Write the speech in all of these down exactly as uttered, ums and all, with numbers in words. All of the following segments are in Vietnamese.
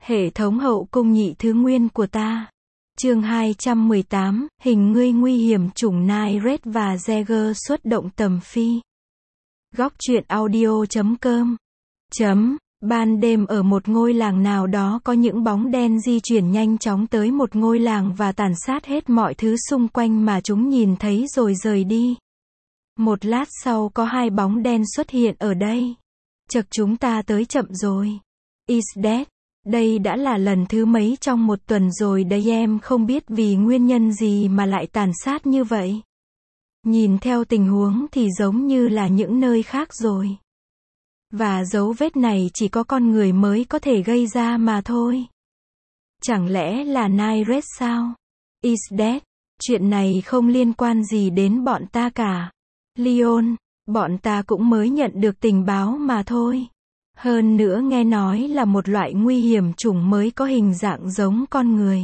Hệ thống hậu cung nhị thứ nguyên của ta. Chương hai trăm mười tám, hình ngươi nguy hiểm chủng Nyret và Jaeger xuất động tầm phi. Góc truyện audio chấm com. Chấm, ban đêm ở một ngôi làng nào đó có những bóng đen di chuyển nhanh chóng tới một ngôi làng và tàn sát hết mọi thứ xung quanh mà chúng nhìn thấy rồi rời đi. Một lát sau có hai bóng đen xuất hiện ở đây. Chật, chúng ta tới chậm rồi. Is dead. Đây đã là lần thứ mấy trong một tuần rồi đấy, em không biết vì nguyên nhân gì mà lại tàn sát như vậy. Nhìn theo tình huống thì giống như là những nơi khác rồi. Và dấu vết này chỉ có con người mới có thể gây ra mà thôi. Chẳng lẽ là Nyret sao? Is dead. Chuyện này không liên quan gì đến bọn ta cả. Leon, bọn ta cũng mới nhận được tình báo mà thôi. Hơn nữa nghe nói là một loại nguy hiểm chủng mới có hình dạng giống con người.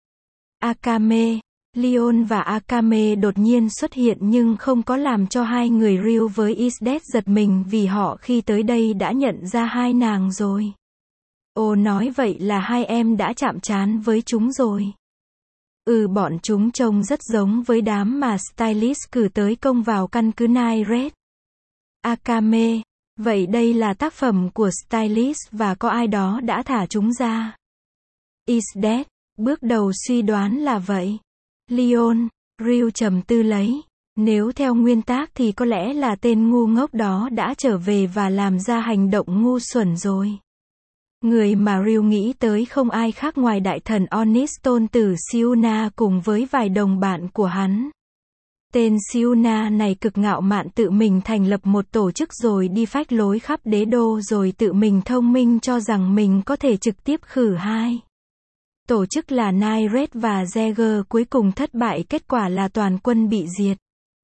Akame, Leon và Akame đột nhiên xuất hiện nhưng không có làm cho hai người Ryu với Isdet giật mình vì họ khi tới đây đã nhận ra hai nàng rồi. Ồ, nói vậy là hai em đã chạm trán với chúng rồi. Ừ, bọn chúng trông rất giống với đám mà Stylist cử tới công vào căn cứ Nyret. Akame, vậy đây là tác phẩm của Stylist và có ai đó đã thả chúng ra. Isdet, bước đầu suy đoán là vậy. Leon, Ryu trầm tư lấy. Nếu theo nguyên tắc thì có lẽ là tên ngu ngốc đó đã trở về và làm ra hành động ngu xuẩn rồi. Người mà Ryu nghĩ tới không ai khác ngoài đại thần Onyx tôn tử Siuna cùng với vài đồng bạn của hắn. Tên Siuna này cực ngạo mạn tự mình thành lập một tổ chức rồi đi phách lối khắp đế đô rồi tự mình thông minh cho rằng mình có thể trực tiếp khử hai. Tổ chức là Nyret và Jaeger cuối cùng thất bại, kết quả là toàn quân bị diệt.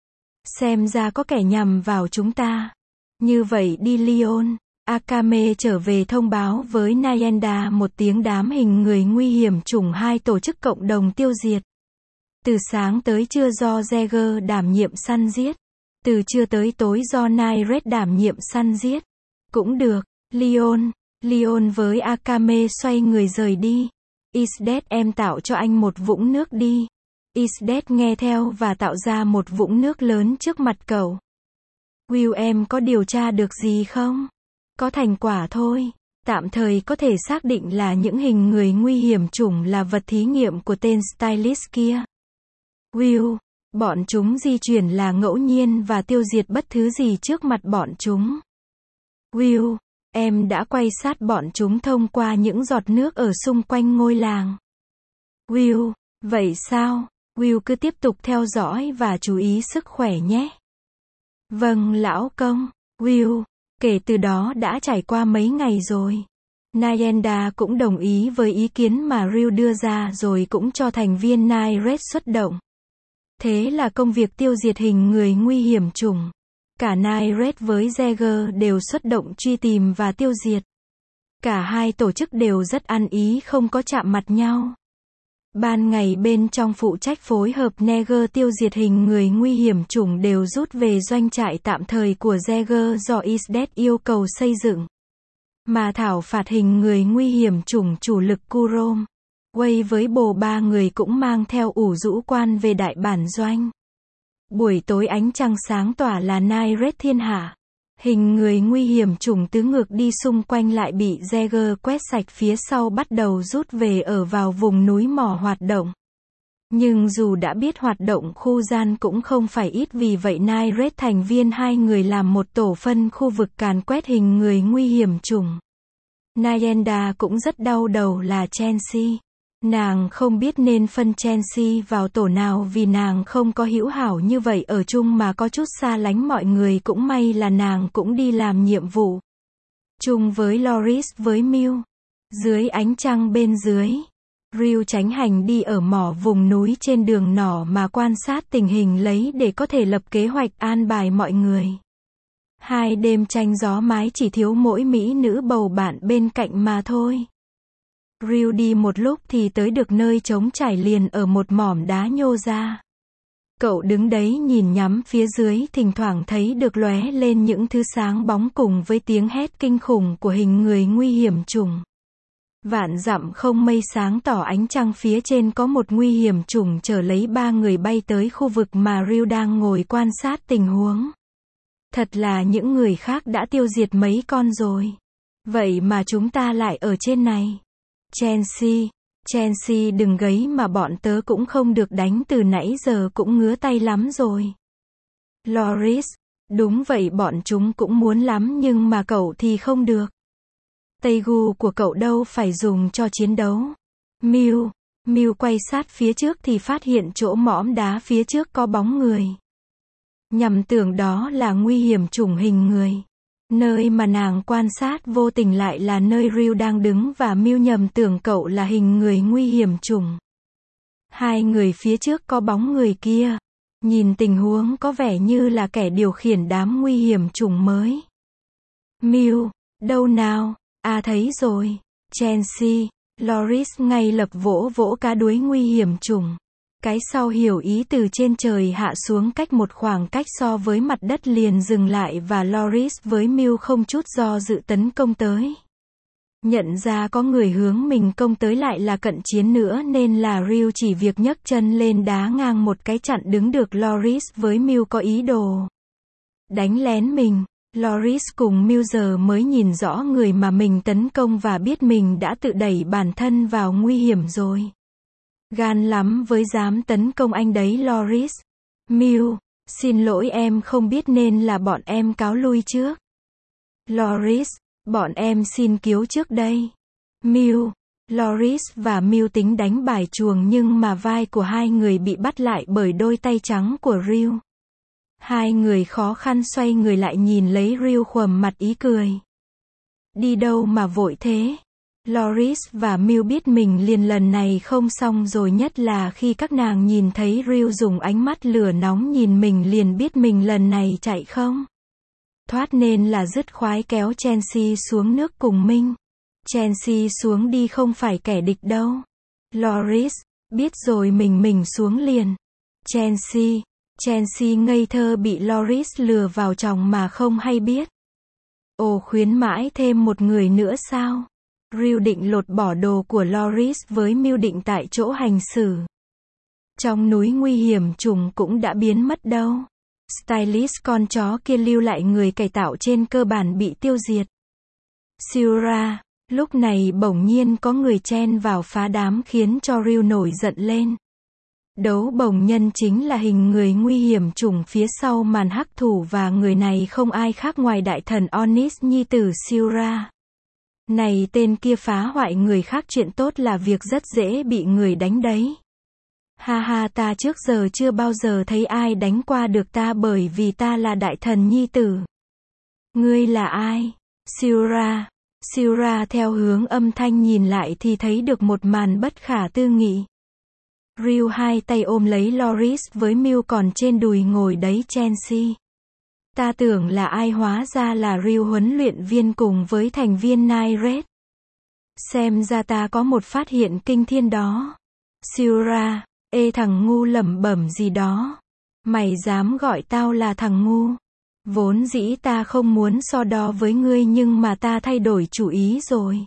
Xem ra có kẻ nhằm vào chúng ta. Như vậy đi Leon. Akame trở về thông báo với Nayenda một tiếng đám hình người nguy hiểm chủng hai tổ chức cộng đồng tiêu diệt. Từ sáng tới trưa do Jaeger đảm nhiệm săn giết. Từ trưa tới tối do Nyret đảm nhiệm săn giết. Cũng được, Leon. Leon với Akame xoay người rời đi. Isdet, em tạo cho anh một vũng nước đi. Isdet nghe theo và tạo ra một vũng nước lớn trước mặt cậu. Will, em có điều tra được gì không? Có thành quả thôi. Tạm thời có thể xác định là những hình người nguy hiểm chủng là vật thí nghiệm của tên Stylist kia. Will, bọn chúng di chuyển là ngẫu nhiên và tiêu diệt bất thứ gì trước mặt bọn chúng. Will, em đã quay sát bọn chúng thông qua những giọt nước ở xung quanh ngôi làng. Will, vậy sao? Will cứ tiếp tục theo dõi và chú ý sức khỏe nhé. Vâng, lão công. Will, kể từ đó đã trải qua mấy ngày rồi. Nayenda cũng đồng ý với ý kiến mà Ryu đưa ra rồi cũng cho thành viên Nyret xuất động. Thế là công việc tiêu diệt hình người nguy hiểm chủng. Cả Nyret với Jaeger đều xuất động truy tìm và tiêu diệt. Cả hai tổ chức đều rất ăn ý không có chạm mặt nhau. Ban ngày bên trong phụ trách phối hợp Neger tiêu diệt hình người nguy hiểm chủng đều rút về doanh trại tạm thời của Jaeger do Isdet yêu cầu xây dựng. Mà thảo phạt hình người nguy hiểm chủng chủ lực Kurom. Wei với bồ ba người cũng mang theo ủ rũ quan về đại bản doanh. Buổi tối ánh trăng sáng tỏa là Nyret thiên hạ. Hình người nguy hiểm chủng tứ ngược đi xung quanh lại bị Jaeger quét sạch phía sau bắt đầu rút về ở vào vùng núi mỏ hoạt động. Nhưng dù đã biết hoạt động khu gian cũng không phải ít, vì vậy Nyret thành viên hai người làm một tổ phân khu vực càn quét hình người nguy hiểm chủng. Nayenda cũng rất đau đầu là Chelsea. Nàng không biết nên phân Chelsea vào tổ nào vì nàng không có hữu hảo như vậy ở chung mà có chút xa lánh mọi người, cũng may là nàng cũng đi làm nhiệm vụ chung với Loris với Mew. Dưới ánh trăng bên dưới, Ryu tránh hành đi ở mỏ vùng núi trên đường nỏ mà quan sát tình hình lấy để có thể lập kế hoạch an bài mọi người. Hai đêm tranh gió mái chỉ thiếu mỗi mỹ nữ bầu bạn bên cạnh mà thôi. Ryu đi một lúc thì tới được nơi trống trải liền ở một mỏm đá nhô ra. Cậu đứng đấy nhìn nhắm phía dưới, thỉnh thoảng thấy được lóe lên những thứ sáng bóng cùng với tiếng hét kinh khủng của hình người nguy hiểm chủng. Vạn dặm không mây sáng tỏ ánh trăng phía trên có một nguy hiểm chủng chở lấy ba người bay tới khu vực mà Ryu đang ngồi quan sát tình huống. Thật là những người khác đã tiêu diệt mấy con rồi. Vậy mà chúng ta lại ở trên này. Chelsea, Chelsea đừng gấy mà bọn tớ cũng không được đánh từ nãy giờ cũng ngứa tay lắm rồi. Loris, đúng vậy bọn chúng cũng muốn lắm nhưng mà cậu thì không được. Tay gu của cậu đâu phải dùng cho chiến đấu. Mew, Mew quay sát phía trước thì phát hiện chỗ mõm đá phía trước có bóng người. Nhằm tưởng đó là nguy hiểm chủng hình người. Nơi mà nàng quan sát vô tình lại là nơi Ryu đang đứng và Mew nhầm tưởng cậu là hình người nguy hiểm chủng. Hai người phía trước có bóng người kia. Nhìn tình huống có vẻ như là kẻ điều khiển đám nguy hiểm chủng mới. Mew, đâu nào? À thấy rồi. Chelsea, Loris ngay lập vỗ vỗ cá đuối nguy hiểm chủng. Cái sau hiểu ý từ trên trời hạ xuống cách một khoảng cách so với mặt đất liền dừng lại và Loris với Mew không chút do dự tấn công tới. Nhận ra có người hướng mình công tới lại là cận chiến nữa nên là Ryu chỉ việc nhấc chân lên đá ngang một cái chặn đứng được Loris với Mew có ý đồ đánh lén mình. Loris cùng Mew giờ mới nhìn rõ người mà mình tấn công và biết mình đã tự đẩy bản thân vào nguy hiểm rồi. Gan lắm với dám tấn công anh đấy Loris. Mew, xin lỗi em không biết nên là bọn em cáo lui trước. Loris, bọn em xin cứu trước đây. Mew, Loris và Mew tính đánh bài chuồng nhưng mà vai của hai người bị bắt lại bởi đôi tay trắng của Ryu. Hai người khó khăn xoay người lại nhìn lấy Ryu khuầm mặt ý cười. Đi đâu mà vội thế? Loris và Mew biết mình liền lần này không xong rồi, nhất là khi các nàng nhìn thấy Ryu dùng ánh mắt lửa nóng nhìn mình liền biết mình lần này chạy không thoát nên là dứt khoái kéo Chelsea xuống nước cùng Minh. Chelsea xuống đi không phải kẻ địch đâu. Loris, biết rồi mình mình xuống liền. Chelsea, Chelsea ngây thơ bị Loris lừa vào chòng mà không hay biết. Ồ khuyến mãi thêm một người nữa sao? Ryu định lột bỏ đồ của Loris với Mew định tại chỗ hành xử. Trong núi nguy hiểm chủng cũng đã biến mất đâu. Stylist con chó kia lưu lại người cải tạo trên cơ bản bị tiêu diệt. Siura, lúc này bỗng nhiên có người chen vào phá đám khiến cho Ryu nổi giận lên. Đấu bồng nhân chính là hình người nguy hiểm chủng phía sau màn hắc thủ và người này không ai khác ngoài đại thần Onis nhi tử Siura. Này tên kia phá hoại người khác chuyện tốt là việc rất dễ bị người đánh đấy. Ha ha ta trước giờ chưa bao giờ thấy ai đánh qua được ta bởi vì ta là đại thần nhi tử. Ngươi là ai? Siura. Siura theo hướng âm thanh nhìn lại thì thấy được một màn bất khả tư nghị. Ryu hai tay ôm lấy Loris với Mew còn trên đùi ngồi đấy Chelsea. Ta tưởng là ai hóa ra là Ryu huấn luyện viên cùng với thành viên Night Red. Xem ra ta có một phát hiện kinh thiên đó. Siura, ê thằng ngu lẩm bẩm gì đó. Mày dám gọi tao là thằng ngu. Vốn dĩ ta không muốn so đo với ngươi nhưng mà ta thay đổi chủ ý rồi.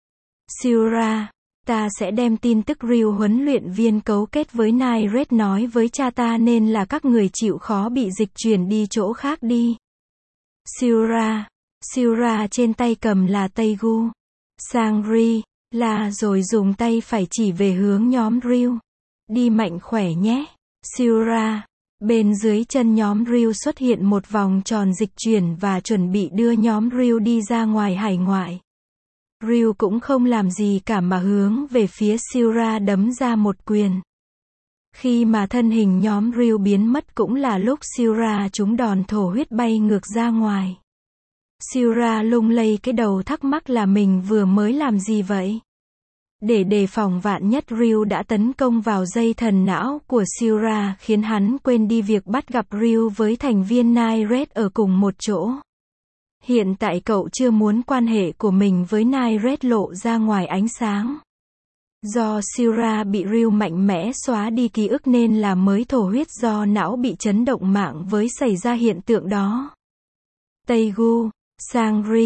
Siura, ta sẽ đem tin tức Ryu huấn luyện viên cấu kết với Night Red nói với cha ta nên là các người chịu khó bị dịch chuyển đi chỗ khác đi. Siura, Siura trên tay cầm là tay gu. Sangri, là rồi dùng tay phải chỉ về hướng nhóm Ryu. Đi mạnh khỏe nhé. Siura, bên dưới chân nhóm Ryu xuất hiện một vòng tròn dịch chuyển và chuẩn bị đưa nhóm Ryu đi ra ngoài hải ngoại. Ryu cũng không làm gì cả mà hướng về phía Siura đấm ra một quyền. Khi mà thân hình nhóm Ryu biến mất cũng là lúc Siura trúng đòn thổ huyết bay ngược ra ngoài. Siura lung lay cái đầu thắc mắc là mình vừa mới làm gì vậy? Để đề phòng vạn nhất Ryu đã tấn công vào dây thần não của Siura khiến hắn quên đi việc bắt gặp Ryu với thành viên Night Red ở cùng một chỗ. Hiện tại cậu chưa muốn quan hệ của mình với Night Red lộ ra ngoài ánh sáng. Do Siura bị Ryu mạnh mẽ xóa đi ký ức nên là mới thổ huyết do não bị chấn động mạng với xảy ra hiện tượng đó. Taegu, Sangri,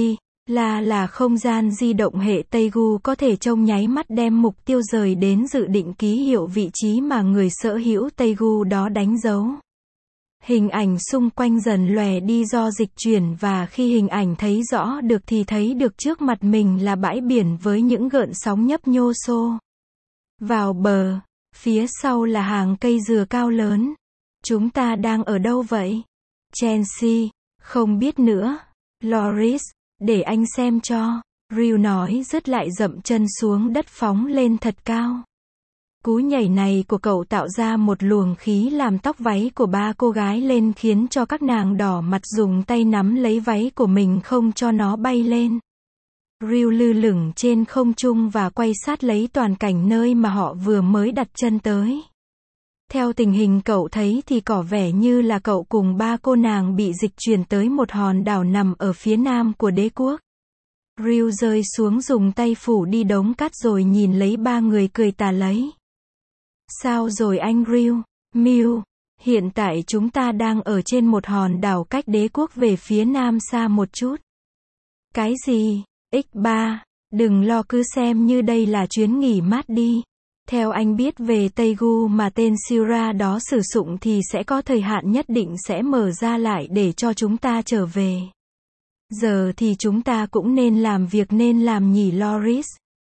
Là là không gian di động hệ Taegu có thể trong nháy mắt đem mục tiêu rời đến dự định ký hiệu vị trí mà người sở hữu Taegu đó đánh dấu. Hình ảnh xung quanh dần lòe đi do dịch chuyển và khi hình ảnh thấy rõ được thì thấy được trước mặt mình là bãi biển với những gợn sóng nhấp nhô xô vào bờ, phía sau là hàng cây dừa cao lớn. Chúng ta đang ở đâu vậy? Chelsea, không biết nữa. Loris, để anh xem cho. Ryu nói dứt lại dậm chân xuống đất phóng lên thật cao. Cú nhảy này của cậu tạo ra một luồng khí làm tóc váy của ba cô gái lên khiến cho các nàng đỏ mặt dùng tay nắm lấy váy của mình không cho nó bay lên. Ryu lơ lửng trên không trung và quay sát lấy toàn cảnh nơi mà họ vừa mới đặt chân tới. Theo tình hình cậu thấy thì có vẻ như là cậu cùng ba cô nàng bị dịch chuyển tới một hòn đảo nằm ở phía nam của đế quốc. Ryu rơi xuống dùng tay phủ đi đống cát rồi nhìn lấy ba người cười tà lấy. Sao rồi anh Ryu? Mew, hiện tại chúng ta đang ở trên một hòn đảo cách đế quốc về phía nam xa một chút. Cái gì? ích ba, đừng lo cứ xem như đây là chuyến nghỉ mát đi. Theo anh biết về Taegu mà tên Shira đó sử dụng thì sẽ có thời hạn nhất định sẽ mở ra lại để cho chúng ta trở về. Giờ thì chúng ta cũng nên làm việc nên làm nhỉ Loris.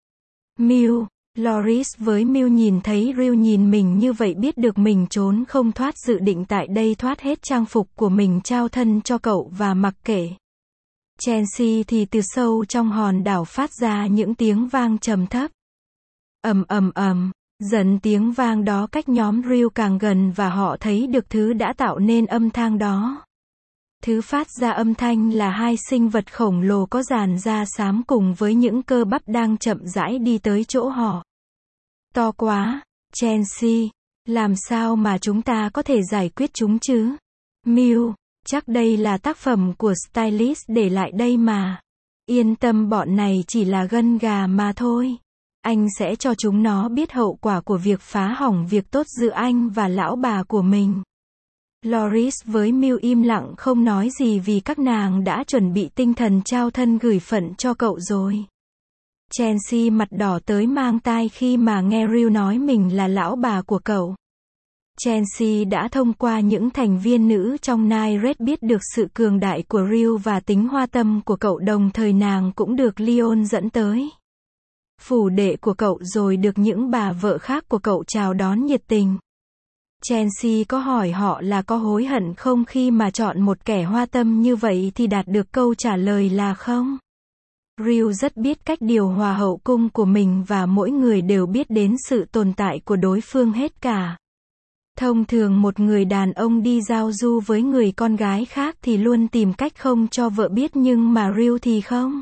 Mew, Loris với Mew nhìn thấy Ryu nhìn mình như vậy biết được mình trốn không thoát dự định tại đây thoát hết trang phục của mình trao thân cho cậu và mặc kệ. Chelsea thì từ sâu trong hòn đảo phát ra những tiếng vang trầm thấp. Ầm ầm ầm, dần tiếng vang đó cách nhóm Ryu càng gần và họ thấy được thứ đã tạo nên âm thanh đó. Thứ phát ra âm thanh là hai sinh vật khổng lồ có dàn da xám cùng với những cơ bắp đang chậm rãi đi tới chỗ họ. To quá, Chelsea, làm sao mà chúng ta có thể giải quyết chúng chứ? Mew, chắc đây là tác phẩm của stylist để lại đây mà. Yên tâm bọn này chỉ là gân gà mà thôi. Anh sẽ cho chúng nó biết hậu quả của việc phá hỏng việc tốt giữa anh và lão bà của mình. Loris với Mew im lặng không nói gì vì các nàng đã chuẩn bị tinh thần trao thân gửi phận cho cậu rồi. Chelsea mặt đỏ tới mang tai khi mà nghe Ryu nói mình là lão bà của cậu. Chelsea đã thông qua những thành viên nữ trong Night Red biết được sự cường đại của Ryu và tính hoa tâm của cậu, đồng thời nàng cũng được Leon dẫn tới phủ đệ của cậu rồi được những bà vợ khác của cậu chào đón nhiệt tình. Chelsea có hỏi họ là có hối hận không khi mà chọn một kẻ hoa tâm như vậy thì đạt được câu trả lời là không. Ryu rất biết cách điều hòa hậu cung của mình và mỗi người đều biết đến sự tồn tại của đối phương hết cả. Thông thường một người đàn ông đi giao du với người con gái khác thì luôn tìm cách không cho vợ biết nhưng mà Ryu thì không.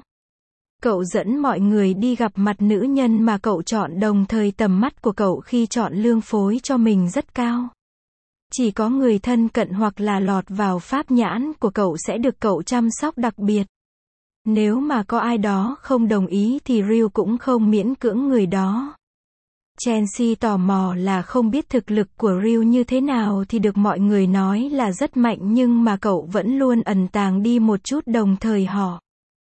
Cậu dẫn mọi người đi gặp mặt nữ nhân mà cậu chọn đồng thời tầm mắt của cậu khi chọn lương phối cho mình rất cao. Chỉ có người thân cận hoặc là lọt vào pháp nhãn của cậu sẽ được cậu chăm sóc đặc biệt. Nếu mà có ai đó không đồng ý thì Ryu cũng không miễn cưỡng người đó. Chelsea tò mò là không biết thực lực của Ryu như thế nào thì được mọi người nói là rất mạnh nhưng mà cậu vẫn luôn ẩn tàng đi một chút đồng thời họ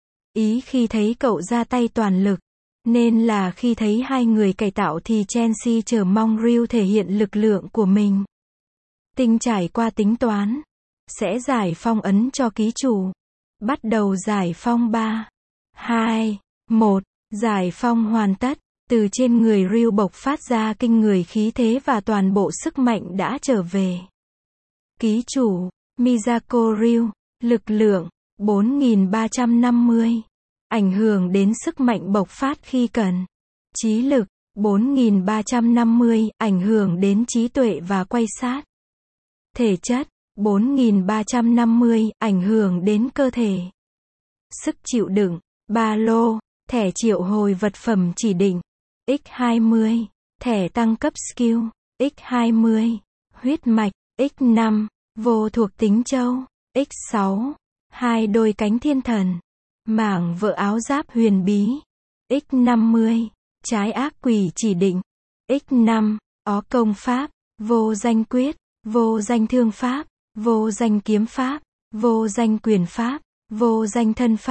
ý khi thấy cậu ra tay toàn lực. Nên là khi thấy hai người cải tạo thì Chelsea chờ mong Ryu thể hiện lực lượng của mình. Tinh trải qua tính toán. Sẽ giải phong ấn cho ký chủ. Bắt đầu giải phong ba, hai, một. Giải phong hoàn tất. Từ trên người Ryu bộc phát ra kinh người khí thế và toàn bộ sức mạnh đã trở về. Ký chủ, Miyako Ryu. Lực lượng, bốn nghìn ba trăm năm mươi. Ảnh hưởng đến sức mạnh bộc phát khi cần. Trí lực, bốn nghìn ba trăm năm mươi. Ảnh hưởng đến trí tuệ và quay sát. Thể chất, bốn nghìn ba trăm năm mươi. Ảnh hưởng đến cơ thể. Sức chịu đựng, ba lô. Thẻ triệu hồi vật phẩm chỉ định. nhân hai mươi. Thẻ tăng cấp skill. nhân hai mươi. Huyết mạch. nhân năm. Vô thuộc tính châu. nhân sáu. Hai đôi cánh thiên thần. Mảng vỡ áo giáp huyền bí. nhân năm mươi. Trái ác quỷ chỉ định. nhân năm. Ó công pháp. Vô danh quyết. Vô danh thương pháp. Vô danh kiếm pháp. Vô danh quyền pháp. Vô danh thân pháp.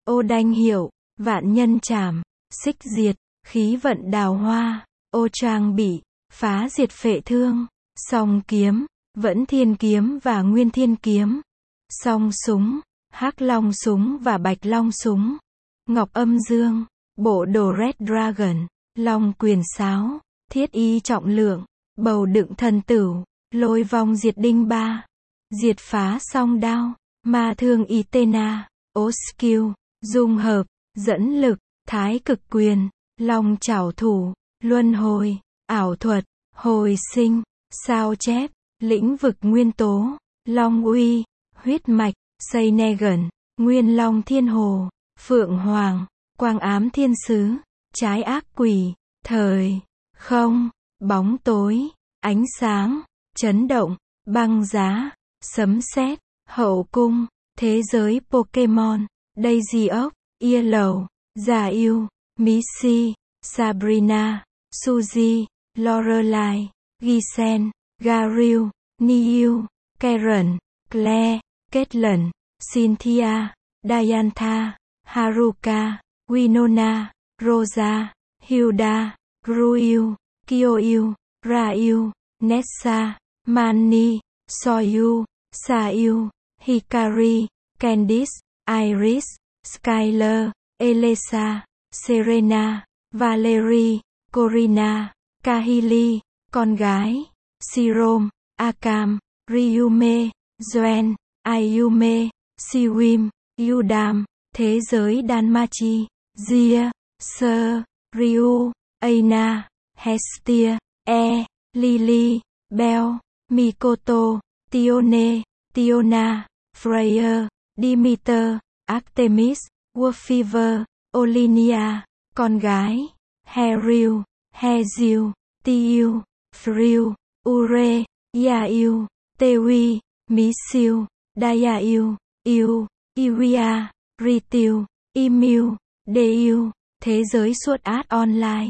ô đanh hiệu, vạn nhân trảm, xích diệt, khí vận đào hoa, ô trang bị, phá diệt phệ thương, song kiếm, vẫn thiên kiếm và nguyên thiên kiếm, song súng, hắc long súng và bạch long súng, ngọc âm dương, bộ đồ Red Dragon, long quyền sáo, thiết y trọng lượng, bầu đựng thần tửu, lôi vong diệt đinh ba, diệt phá song đao, ma thương Itena, ố skill, dung hợp, dẫn lực, thái cực quyền, long trảo thủ, luân hồi, ảo thuật, hồi sinh, sao chép, lĩnh vực nguyên tố, long uy, huyết mạch, xây negan, nguyên long thiên hồ, phượng hoàng, quang ám thiên sứ, trái ác quỷ, thời, không, bóng tối, ánh sáng, chấn động, băng giá, sấm sét, hậu cung, thế giới Pokemon, Daisy Oak, Yellow, Giả yêu, Missy, Sabrina, Suzy, Lorelai, Gisen, Garil, Niu, Karen, Claire, Caitlyn, Cynthia, Diantha, Haruka, Winona, Rosa, Hilda, Gruil, Kyoil, Rail, Nessa, Manny, Soyu, Sayu, Hikari, Candice, Iris, Skyler, Elesa, Serena, Valerie, Corina, Kahili, con gái, Serom, Akam, Ryume, Joen, Ayume, Siwim, Yudam, thế giới Danmachi, Zia, Sir, Ryu, Aina, Hestia, E, Lily, Bell, Mikoto, Tione, Tiona, Freya, Demeter, Artemis, Wolfiver, Olinia, con gái, Heril, Hezil, Tiu, Frill, Ure, Yail, Tewi, Misil, Dayail, Il, Iwia, Ritil, Email, Deil, thế giới Sword Art Online,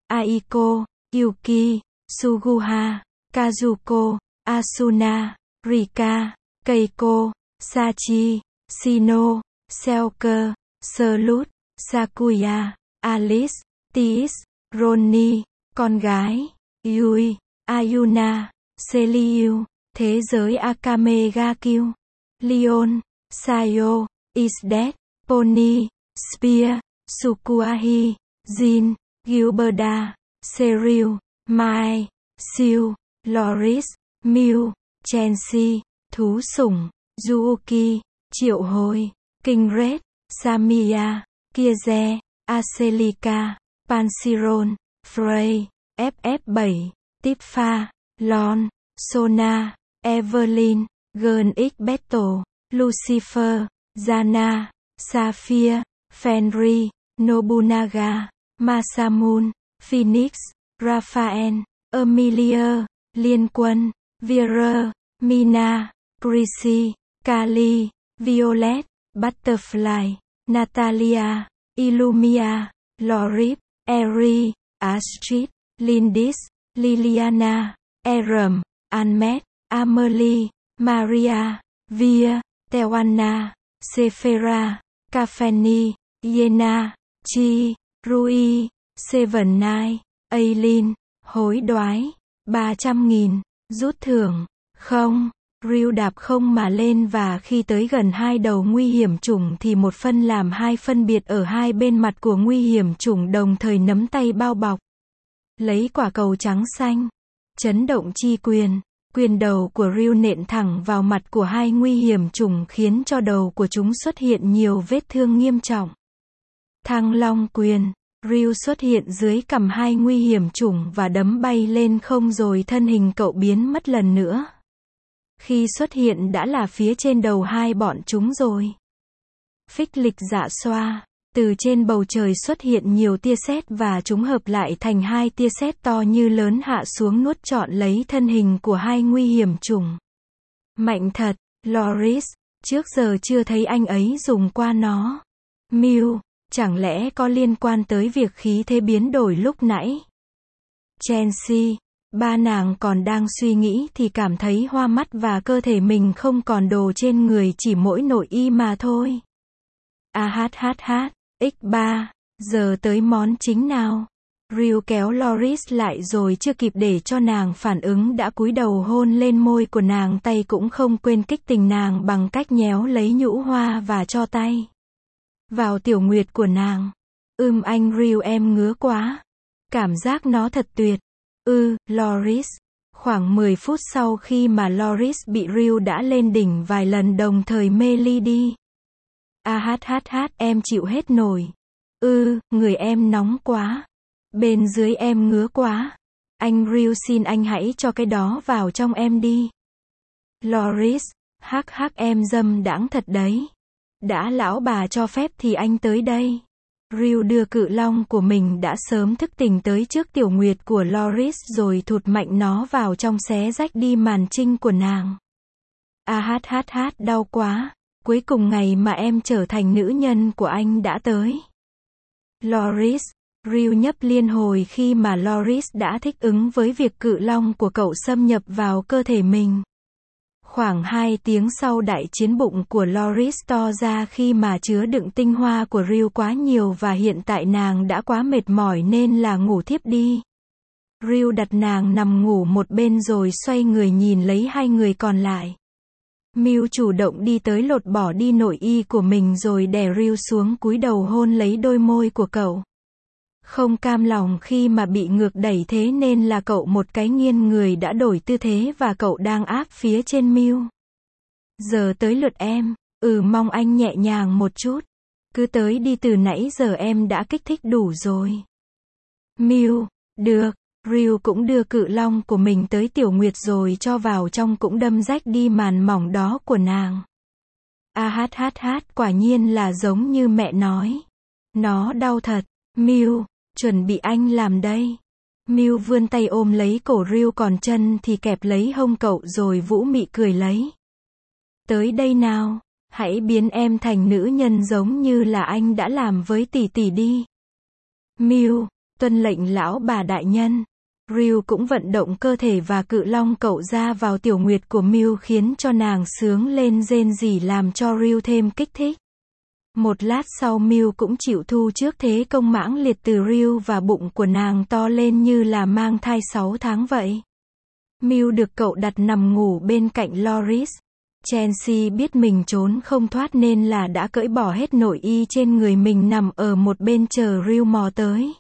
Aiko, Yuki, Suguha, Kazuko, Asuna, Rika, Keiko, Sachi, Shino, Selker, Slut, Sakuya, Alice, Tis, Ronnie, con gái, Yui, Ayuna, Seliu, thế giới Akame ga Kill, Leon, Sayo, Isdet, Pony, Spear, Sukuahi, Jin, Gilberda, Cyril, Mai, Siu, Loris, Mew, Chelsea, thú sủng, Yuuki, triệu hồi, Kingred, Samia, Kieze, Aselika, Pansiron, Frey, ép ép bảy, Tifa, Lon, Sona, Evelyn, Girl X Battle, Lucifer, Zana, Sapphire, Fenry, Nobunaga, Masamune, Phoenix, Raphael, Emilia, Liên Quân, Vera, Mina, Chrissy, Kali, Violet, Butterfly, Natalia, Illumia, Lorip, Eri, Astrid, Lindis, Liliana, Aram, Anmet, Amelie, Maria, Via, Tewana, Sephora, Cafeni, Yena, Chi, Rui, Seven Nine, Aileen, hối đoái, ba trăm nghìn, rút thưởng, không, Ryu đạp không mà lên và khi tới gần hai đầu nguy hiểm chủng thì một phân làm hai phân biệt ở hai bên mặt của nguy hiểm chủng đồng thời nắm tay bao bọc. Lấy quả cầu trắng xanh, chấn động chi quyền, quyền đầu của Ryu nện thẳng vào mặt của hai nguy hiểm chủng khiến cho đầu của chúng xuất hiện nhiều vết thương nghiêm trọng. Thăng Long quyền, Ryu xuất hiện dưới cằm hai nguy hiểm chủng và đấm bay lên không rồi thân hình cậu biến mất lần nữa. Khi xuất hiện đã là phía trên đầu hai bọn chúng rồi. Phích lịch dạ xoa, từ trên bầu trời xuất hiện nhiều tia sét và chúng hợp lại thành hai tia sét to như lớn hạ xuống nuốt trọn lấy thân hình của hai nguy hiểm chủng. Mạnh thật, Loris, trước giờ chưa thấy anh ấy dùng qua nó. Mew, chẳng lẽ có liên quan tới việc khí thế biến đổi lúc nãy? Chelsea, ba nàng còn đang suy nghĩ thì cảm thấy hoa mắt và cơ thể mình không còn đồ trên người chỉ mỗi nội y mà thôi. A hát hát hát, x ba, giờ tới món chính nào. Ryu kéo Loris lại rồi chưa kịp để cho nàng phản ứng đã cúi đầu hôn lên môi của nàng, tay cũng không quên kích tình nàng bằng cách nhéo lấy nhũ hoa và cho tay vào tiểu nguyệt của nàng. Ưm anh Ryu em ngứa quá. Cảm giác nó thật tuyệt. Ư, Loris. Khoảng mười phút sau khi mà Loris bị Ryu đã lên đỉnh vài lần đồng thời mê ly đi. A hát hát hát, em chịu hết nổi. Ư, người em nóng quá. Bên dưới em ngứa quá. Anh Ryu xin anh hãy cho cái đó vào trong em đi. Loris, hắc hắc em dâm đãng thật đấy. Đã lão bà cho phép thì anh tới đây. Ryu đưa cự long của mình đã sớm thức tỉnh tới trước tiểu nguyệt của Loris rồi thụt mạnh nó vào trong, xé rách đi màn trinh của nàng. A hát hát hát, đau quá. Cuối cùng ngày mà em trở thành nữ nhân của anh đã tới. Loris. Ryu nhấp liên hồi khi mà Loris đã thích ứng với việc cự long của cậu xâm nhập vào cơ thể mình. Khoảng hai tiếng sau, đại chiến bụng của Loris to ra khi mà chứa đựng tinh hoa của Ryu quá nhiều và hiện tại nàng đã quá mệt mỏi nên là ngủ thiếp đi. Ryu đặt nàng nằm ngủ một bên rồi xoay người nhìn lấy hai người còn lại. Mew chủ động đi tới lột bỏ đi nội y của mình rồi đè Ryu xuống, cúi đầu hôn lấy đôi môi của cậu. Không cam lòng khi mà bị ngược đẩy thế nên là cậu một cái nghiêng người đã đổi tư thế và cậu đang áp phía trên Mew. Giờ tới lượt em. Ừ, mong anh nhẹ nhàng một chút. Cứ tới đi, từ nãy giờ em đã kích thích đủ rồi. Mew. Được. Ryu cũng đưa cự long của mình tới tiểu nguyệt rồi cho vào trong, cũng đâm rách đi màn mỏng đó của nàng. A hát hát hát, quả nhiên là giống như mẹ nói. Nó đau thật. Mew. Chuẩn bị anh làm đây. Mew vươn tay ôm lấy cổ Ryu, còn chân thì kẹp lấy hông cậu rồi vũ mị cười lấy. Tới đây nào. Hãy biến em thành nữ nhân giống như là anh đã làm với tỷ tỷ đi. Mew. Tuân lệnh lão bà đại nhân. Ryu cũng vận động cơ thể và cự long cậu ra vào tiểu nguyệt của Mew khiến cho nàng sướng lên rên rỉ làm cho Ryu thêm kích thích. Một lát sau Mew cũng chịu thu trước thế công mãng liệt từ Ryu và bụng của nàng to lên như là mang thai sáu tháng vậy. Mew được cậu đặt nằm ngủ bên cạnh Loris. Chelsea biết mình trốn không thoát nên là đã cởi bỏ hết nội y trên người mình, nằm ở một bên chờ Ryu mò tới.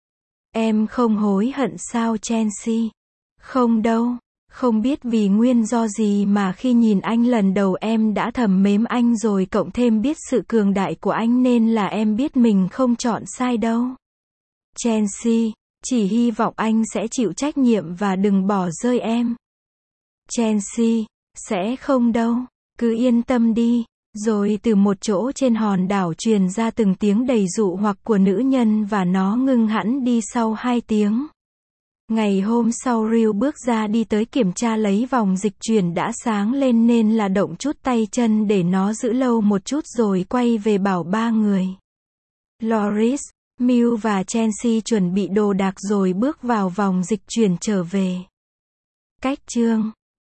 Em không hối hận sao Chelsea? Không đâu. Không biết vì nguyên do gì mà khi nhìn anh lần đầu em đã thầm mến anh rồi, cộng thêm biết sự cường đại của anh nên là em biết mình không chọn sai đâu. Chelsea, chỉ hy vọng anh sẽ chịu trách nhiệm và đừng bỏ rơi em. Chelsea, sẽ không đâu, cứ yên tâm đi. Rồi từ một chỗ trên hòn đảo truyền ra từng tiếng đầy dụ hoặc của nữ nhân và nó ngưng hẳn đi sau hai tiếng. Ngày hôm sau Ryu bước ra đi tới kiểm tra lấy vòng dịch chuyển đã sáng lên nên là động chút tay chân để nó giữ lâu một chút rồi quay về bảo ba người. Loris, Mew và Chelsea chuẩn bị đồ đạc rồi bước vào vòng dịch chuyển trở về. Cách chương